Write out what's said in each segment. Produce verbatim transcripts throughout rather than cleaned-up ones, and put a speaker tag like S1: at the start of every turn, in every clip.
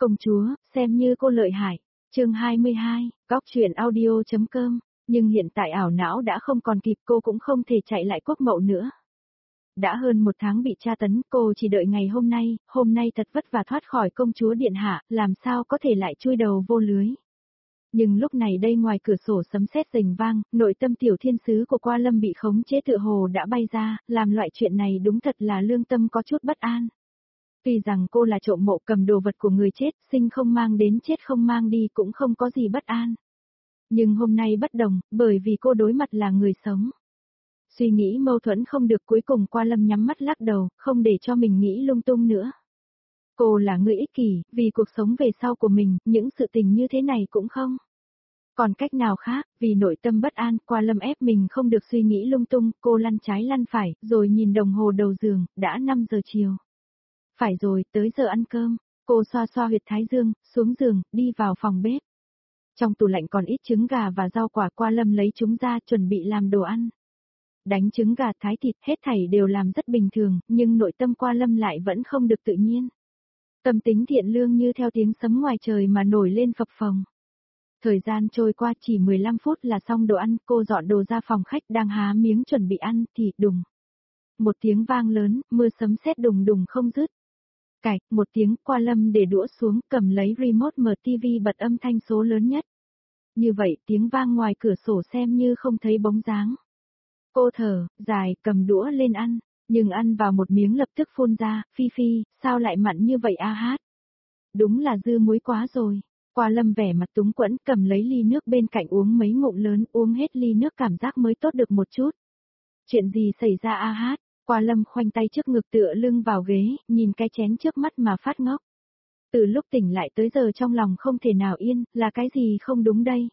S1: Công chúa, xem như cô lợi hại. Chương hai mươi hai, Góc truyện audio.com, nhưng hiện tại ảo não đã không còn kịp, cô cũng không thể chạy lại quốc mậu nữa. Đã hơn một tháng bị tra tấn, cô chỉ đợi ngày hôm nay, hôm nay thật vất vả thoát khỏi công chúa điện hạ, làm sao có thể lại chui đầu vô lưới. Nhưng lúc này đây ngoài cửa sổ sấm sét rền vang, nội tâm tiểu thiên sứ của Qua Lâm bị khống chế tựa hồ đã bay ra, làm loại chuyện này đúng thật là lương tâm có chút bất an. Tuy rằng cô là trộm mộ cầm đồ vật của người chết, sinh không mang đến chết không mang đi cũng không có gì bất an. Nhưng hôm nay bất đồng, bởi vì cô đối mặt là người sống. Suy nghĩ mâu thuẫn không được, cuối cùng Qua Lâm nhắm mắt lắc đầu, không để cho mình nghĩ lung tung nữa. Cô là người ích kỷ, vì cuộc sống về sau của mình, những sự tình như thế này cũng không. Còn cách nào khác, vì nội tâm bất an, Qua Lâm ép mình không được suy nghĩ lung tung, cô lăn trái lăn phải, rồi nhìn đồng hồ đầu giường, đã năm giờ chiều. Phải rồi, tới giờ ăn cơm, cô xoa xoa huyệt thái dương, xuống giường, đi vào phòng bếp. Trong tủ lạnh còn ít trứng gà và rau quả, Qua Lâm lấy chúng ra, chuẩn bị làm đồ ăn. Đánh trứng gà, thái thịt, hết thảy đều làm rất bình thường, nhưng nội tâm Qua Lâm lại vẫn không được tự nhiên. Tâm tính thiện lương như theo tiếng sấm ngoài trời mà nổi lên phập phồng. Thời gian trôi qua chỉ mười lăm phút là xong đồ ăn, cô dọn đồ ra phòng khách đang há miếng chuẩn bị ăn thì đùng. Một tiếng vang lớn, mưa sấm sét đùng đùng không dứt. Cạch, một tiếng, Qua Lâm để đũa xuống, cầm lấy remote mở tivi bật âm thanh số lớn nhất. Như vậy tiếng vang ngoài cửa sổ xem như không thấy bóng dáng. Cô thở, dài, cầm đũa lên ăn, nhưng ăn vào một miếng lập tức phun ra, phi phi, sao lại mặn như vậy a hát. Đúng là dư muối quá rồi. Qua Lâm vẻ mặt túng quẫn, cầm lấy ly nước bên cạnh uống mấy ngụm lớn, uống hết ly nước cảm giác mới tốt được một chút. Chuyện gì xảy ra a hát? Qua Lâm khoanh tay trước ngực tựa lưng vào ghế, nhìn cái chén trước mắt mà phát ngốc. Từ lúc tỉnh lại tới giờ trong lòng không thể nào yên, là cái gì không đúng đây?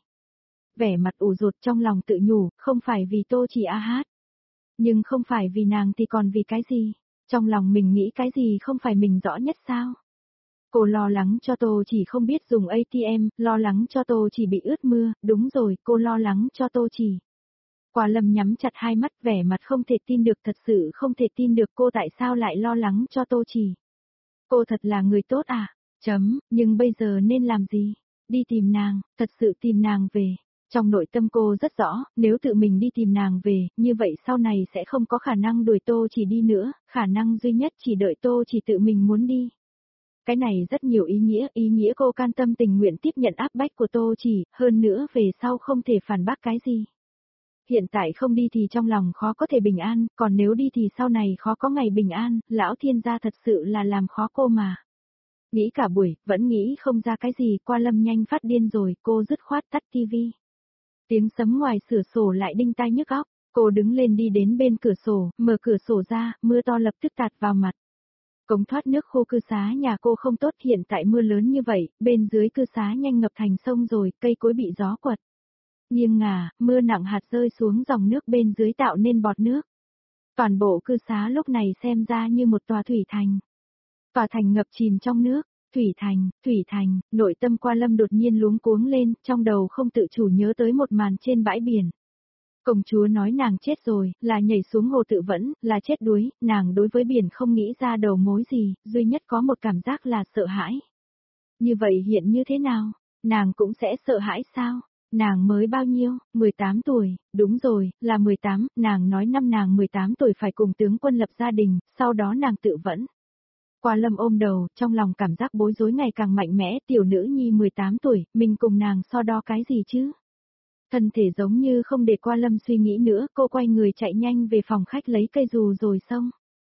S1: Vẻ mặt ủ rột trong lòng tự nhủ, không phải vì Tô Chỉ a hát. Nhưng không phải vì nàng thì còn vì cái gì? Trong lòng mình nghĩ cái gì không phải mình rõ nhất sao? Cô lo lắng cho Tô Chỉ không biết dùng a tê em, lo lắng cho Tô Chỉ bị ướt mưa, đúng rồi, cô lo lắng cho Tô Chỉ. Qua Lâm nhắm chặt hai mắt, vẻ mặt không thể tin được, thật sự không thể tin được cô tại sao lại lo lắng cho Tô Chỉ. Cô thật là người tốt à? Chấm, nhưng bây giờ nên làm gì? Đi tìm nàng, thật sự tìm nàng về. Trong nội tâm cô rất rõ, nếu tự mình đi tìm nàng về, như vậy sau này sẽ không có khả năng đuổi Tô Chỉ đi nữa, khả năng duy nhất chỉ đợi Tô Chỉ tự mình muốn đi. Cái này rất nhiều ý nghĩa, ý nghĩa cô can tâm tình nguyện tiếp nhận áp bách của Tô Chỉ, hơn nữa về sau không thể phản bác cái gì. Hiện tại không đi thì trong lòng khó có thể bình an, còn nếu đi thì sau này khó có ngày bình an, lão thiên gia thật sự là làm khó cô mà. Nghĩ cả buổi, vẫn nghĩ không ra cái gì, Qua Lâm nhanh phát điên rồi, cô dứt khoát tắt tivi. Tiếng sấm ngoài cửa sổ lại đinh tai nhức óc, cô đứng lên đi đến bên cửa sổ, mở cửa sổ ra, mưa to lập tức tạt vào mặt. Cống thoát nước khô cư xá nhà cô không tốt, hiện tại mưa lớn như vậy, bên dưới cư xá nhanh ngập thành sông rồi, cây cối bị gió quật. Nghiêng ngả, mưa nặng hạt rơi xuống dòng nước bên dưới tạo nên bọt nước. Toàn bộ cư xá lúc này xem ra như một tòa thủy thành. Tòa thành ngập chìm trong nước, thủy thành, thủy thành, nội tâm Qua Lâm đột nhiên luống cuống lên, trong đầu không tự chủ nhớ tới một màn trên bãi biển. Công chúa nói nàng chết rồi, là nhảy xuống hồ tự vẫn, là chết đuối, nàng đối với biển không nghĩ ra đầu mối gì, duy nhất có một cảm giác là sợ hãi. Như vậy hiện như thế nào? Nàng cũng sẽ sợ hãi sao? Nàng mới bao nhiêu? mười tám tuổi, đúng rồi, là mười tám, nàng nói năm nàng mười tám tuổi phải cùng tướng quân lập gia đình, sau đó nàng tự vẫn. Qua Lâm ôm đầu, trong lòng cảm giác bối rối ngày càng mạnh mẽ, tiểu nữ nhi mười tám tuổi, mình cùng nàng so đo cái gì chứ? Thân thể giống như không để Qua Lâm suy nghĩ nữa, cô quay người chạy nhanh về phòng khách lấy cây dù rồi xông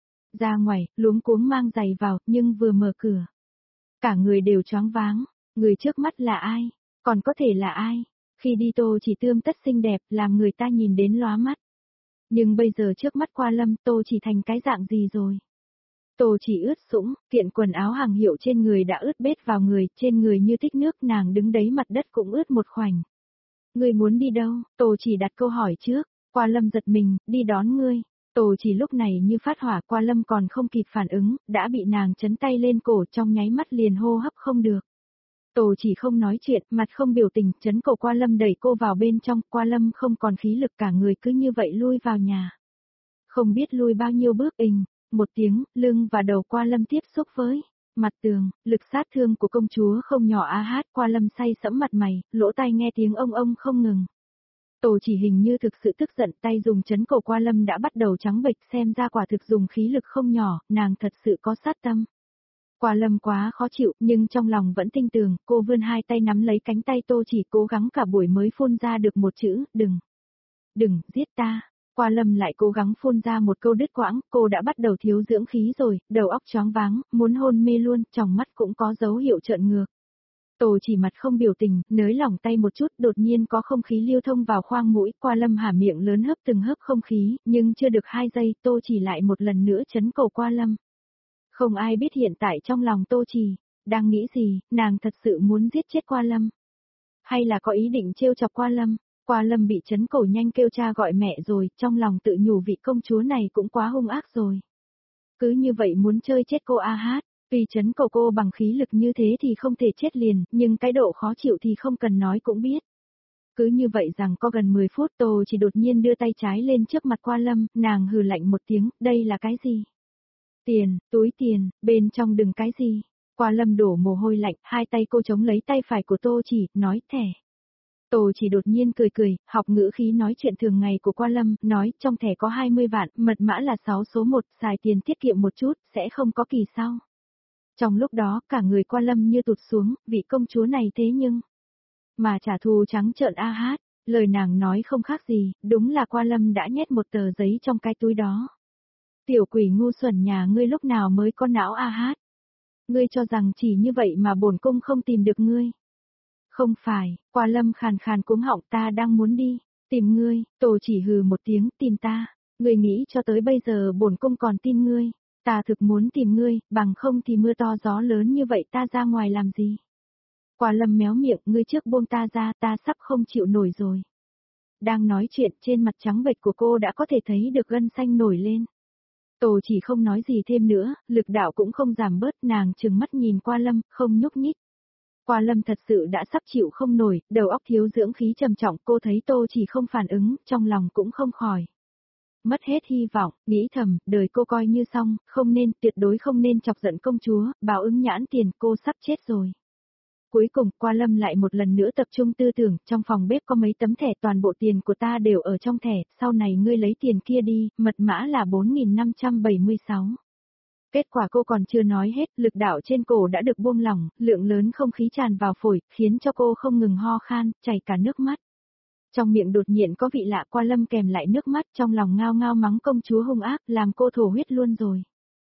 S1: ra ngoài, luống cuống mang giày vào, nhưng vừa mở cửa. Cả người đều choáng váng, người trước mắt là ai? Còn có thể là ai? Khi đi Tô Chỉ tươm tất xinh đẹp, làm người ta nhìn đến lóa mắt. Nhưng bây giờ trước mắt Qua Lâm, Tô Chỉ thành cái dạng gì rồi? Tô Chỉ ướt sũng, kiện quần áo hàng hiệu trên người đã ướt bết vào người, trên người như tích nước, nàng đứng đấy mặt đất cũng ướt một khoảnh. Ngươi muốn đi đâu? Tô Chỉ đặt câu hỏi trước, Qua Lâm giật mình, đi đón ngươi. Tô Chỉ lúc này như phát hỏa, Qua Lâm còn không kịp phản ứng, đã bị nàng chấn tay lên cổ, trong nháy mắt liền hô hấp không được. Tô Chỉ không nói chuyện, mặt không biểu tình, chấn cổ Qua Lâm đẩy cô vào bên trong, Qua Lâm không còn khí lực, cả người cứ như vậy lui vào nhà. Không biết lui bao nhiêu bước ình, một tiếng, lưng và đầu Qua Lâm tiếp xúc với Mặt tường, lực sát thương của công chúa không nhỏ a hát, Qua Lâm say sẫm mặt mày, lỗ tai nghe tiếng ông ông không ngừng. Tô chỉ hình như thực sự tức giận, tay dùng chấn cổ Qua Lâm đã bắt đầu trắng bệch, xem ra quả thực dùng khí lực không nhỏ, nàng thật sự có sát tâm. Qua Lâm quá khó chịu, nhưng trong lòng vẫn tin tưởng, cô vươn hai tay nắm lấy cánh tay Tô chỉ, cố gắng cả buổi mới phun ra được một chữ, đừng. Đừng, giết ta. Qua Lâm lại cố gắng phun ra một câu đứt quãng, cô đã bắt đầu thiếu dưỡng khí rồi, đầu óc choáng váng, muốn hôn mê luôn, trong mắt cũng có dấu hiệu trợn ngược. Tô chỉ mặt không biểu tình, nới lỏng tay một chút, đột nhiên có không khí lưu thông vào khoang mũi, Qua Lâm há miệng lớn hấp từng hớp không khí, nhưng chưa được hai giây, Tô chỉ lại một lần nữa chấn cổ Qua Lâm. Không ai biết hiện tại trong lòng Tô chỉ đang nghĩ gì, nàng thật sự muốn giết chết Qua Lâm, hay là có ý định trêu chọc Qua Lâm. Qua Lâm bị chấn cổ nhanh kêu cha gọi mẹ rồi, trong lòng tự nhủ vị công chúa này cũng quá hung ác rồi. Cứ như vậy muốn chơi chết cô a hát, vì chấn cổ cô bằng khí lực như thế thì không thể chết liền, nhưng cái độ khó chịu thì không cần nói cũng biết. Cứ như vậy rằng có gần mười phút Tô chỉ đột nhiên đưa tay trái lên trước mặt Qua Lâm, nàng hừ lạnh một tiếng, đây là cái gì? Tiền, túi tiền, bên trong đừng cái gì? Qua Lâm đổ mồ hôi lạnh, hai tay cô chống lấy tay phải của Tô chỉ, nói thẻ. Tô chỉ đột nhiên cười cười, học ngữ khí nói chuyện thường ngày của Qua Lâm, nói trong thẻ có hai mươi vạn, mật mã là sáu số một, xài tiền tiết kiệm một chút, sẽ không có kỳ sau. Trong lúc đó, cả người Qua Lâm như tụt xuống, vị công chúa này thế nhưng mà trả thù trắng trợn a hát, lời nàng nói không khác gì, đúng là Qua Lâm đã nhét một tờ giấy trong cái túi đó. Tiểu quỷ ngu xuẩn nhà ngươi lúc nào mới có não a hát? Ngươi cho rằng chỉ như vậy mà bổn cung không tìm được ngươi. Không phải, Qua Lâm khàn khàn cuống họng, ta đang muốn đi, tìm ngươi. Tô chỉ hừ một tiếng, tìm ta, ngươi nghĩ cho tới bây giờ bổn cung còn tin ngươi, ta thực muốn tìm ngươi, bằng không thì mưa to gió lớn như vậy ta ra ngoài làm gì. Qua Lâm méo miệng, ngươi trước buông ta ra, ta sắp không chịu nổi rồi. Đang nói chuyện, trên mặt trắng bệch của cô đã có thể thấy được gân xanh nổi lên. Tô chỉ không nói gì thêm nữa, lực đạo cũng không giảm bớt, nàng trừng mắt nhìn Qua Lâm, không nhúc nhích. Qua Lâm thật sự đã sắp chịu không nổi, đầu óc thiếu dưỡng khí trầm trọng, cô thấy Tô chỉ không phản ứng, trong lòng cũng không khỏi. Mất hết hy vọng, nghĩ thầm, đời cô coi như xong, không nên, tuyệt đối không nên chọc giận công chúa, báo ứng nhãn tiền, cô sắp chết rồi. Cuối cùng, Qua Lâm lại một lần nữa tập trung tư tưởng, trong phòng bếp có mấy tấm thẻ, toàn bộ tiền của ta đều ở trong thẻ, sau này ngươi lấy tiền kia đi, mật mã là bốn nghìn năm trăm bảy mươi sáu. Kết quả cô còn chưa nói hết, lực đạo trên cổ đã được buông lỏng, lượng lớn không khí tràn vào phổi, khiến cho cô không ngừng ho khan, chảy cả nước mắt. Trong miệng đột nhiên có vị lạ, Qua Lâm kèm lại nước mắt, trong lòng ngao ngao mắng công chúa hung ác, làm cô thổ huyết luôn rồi.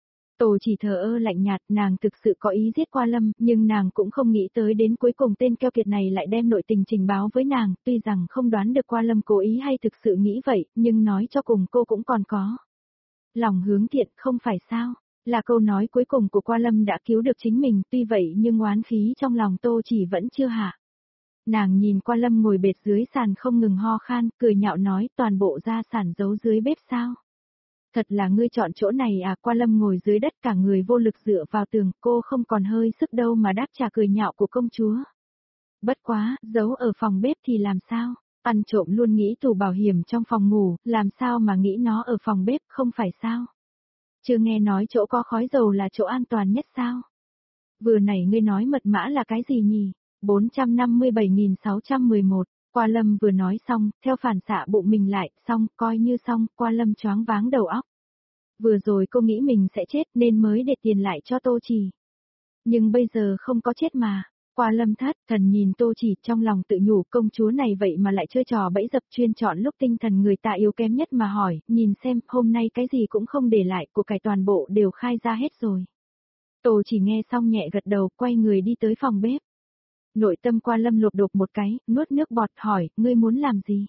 S1: Tô chỉ thờ ơ lạnh nhạt, nàng thực sự có ý giết Qua Lâm, nhưng nàng cũng không nghĩ tới đến cuối cùng tên keo kiệt này lại đem nội tình trình báo với nàng, tuy rằng không đoán được Qua Lâm cố ý hay thực sự nghĩ vậy, nhưng nói cho cùng cô cũng còn có lòng hướng thiện, không phải sao? Là câu nói cuối cùng của Qua Lâm đã cứu được chính mình, tuy vậy nhưng oán khí trong lòng Tô chỉ vẫn chưa hạ. Nàng nhìn Qua Lâm ngồi bệt dưới sàn không ngừng ho khan, cười nhạo nói, toàn bộ gia sản giấu dưới bếp sao? Thật là ngươi chọn chỗ này à? Qua Lâm ngồi dưới đất cả người vô lực dựa vào tường, cô không còn hơi sức đâu mà đáp trả cười nhạo của công chúa. Bất quá, giấu ở phòng bếp thì làm sao? Ăn trộm luôn nghĩ tủ bảo hiểm trong phòng ngủ, làm sao mà nghĩ nó ở phòng bếp, không phải sao? Chưa nghe nói chỗ có khói dầu là chỗ an toàn nhất sao? Vừa nãy ngươi nói mật mã là cái gì nhỉ? bốn trăm năm mươi bảy nghìn sáu trăm mười một. Qua Lâm vừa nói xong, theo phản xạ bụng mình lại, xong, coi như xong, Qua Lâm choáng váng đầu óc. Vừa rồi cô nghĩ mình sẽ chết nên mới để tiền lại cho Tô chỉ. Nhưng bây giờ không có chết mà. Qua Lâm thất thần nhìn Tô chỉ, trong lòng tự nhủ, công chúa này vậy mà lại chơi trò bẫy dập, chuyên chọn lúc tinh thần người ta yếu kém nhất mà hỏi, nhìn xem, hôm nay cái gì cũng không để lại, của cải toàn bộ đều khai ra hết rồi. Tô chỉ nghe xong nhẹ gật đầu, quay người đi tới phòng bếp. Nội tâm Qua Lâm lột đột một cái, nuốt nước bọt, hỏi, ngươi muốn làm gì?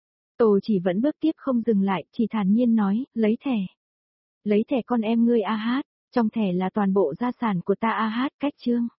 S1: Tô chỉ vẫn bước tiếp không dừng lại, chỉ thản nhiên nói, lấy thẻ. Lấy thẻ con em ngươi a hát, trong thẻ là toàn bộ gia sản của ta a hát, cách chương.